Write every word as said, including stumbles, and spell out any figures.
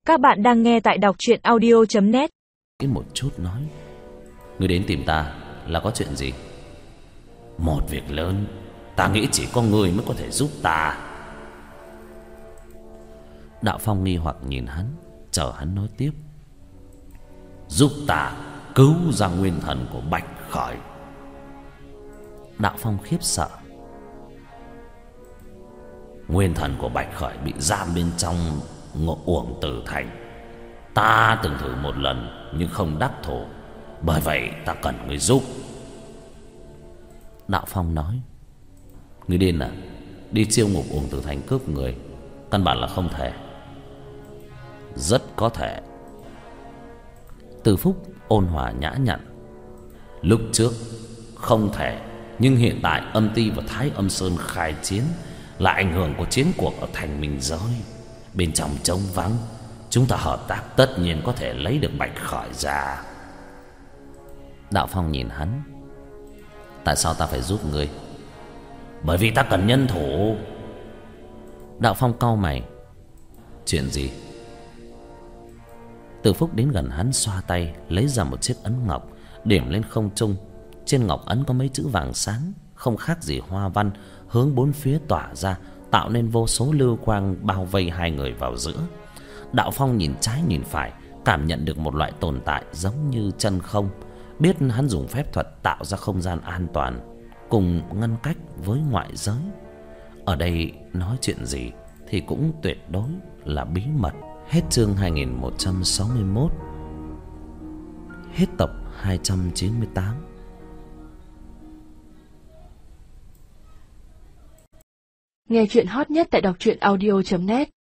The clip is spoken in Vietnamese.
Các bạn đang nghe tại đọc truyện audio chấm net. Một chút nói: "Ngươi đến tìm ta là có chuyện gì?" "Một việc lớn, ta nghĩ chỉ có ngươi mới có thể giúp ta." Đạo Phong nghi hoặc nhìn hắn, chờ hắn nói tiếp. "Giúp ta cứu ra nguyên thần của Bạch Khởi." Đạo Phong khiếp sợ. Nguyên thần của Bạch Khởi bị giam bên trong ngộ uổng tử thành. Ta từng thử một lần nhưng không đắc thủ, bởi vậy ta cần người giúp. Đạo Phong nói: "Ngươi điên à? Đi chiêu ngục uổng tử thành cướp người, căn bản là không thể." "Rất có thể." Từ Phúc ôn hòa nhã nhặn: "Lúc trước không thể, nhưng hiện tại Âm Ti và Thái Âm Sơn khai chiến là ảnh hưởng của chiến cuộc ở thành Minh Giới. Bên trong trống vắng, chúng ta hợp tác tất nhiên có thể lấy được Bạch Khởi ra." Đạo Phong nhìn hắn: "Tại sao ta phải giúp ngươi?" "Bởi vì ta cần nhân thủ." Đạo Phong cau mày: "Chuyện gì?" Từ Phúc đến gần hắn, xoa tay lấy ra một chiếc ấn ngọc, điểm lên không trung. Trên ngọc ấn có mấy chữ vàng sáng, không khác gì hoa văn, hướng bốn phía tỏa ra, tạo nên vô số lưu quang bao vây hai người vào giữa. Đạo Phong nhìn trái nhìn phải, cảm nhận được một loại tồn tại giống như chân không, biết hắn dùng phép thuật tạo ra không gian an toàn cùng ngăn cách với ngoại giới. Ở đây nói chuyện gì thì cũng tuyệt đối là bí mật. Hết chương hai nghìn một trăm sáu mươi mốt. Hết tập hai trăm chín mươi tám. Nghe chuyện hot nhất tại đọc truyện audio chấm net.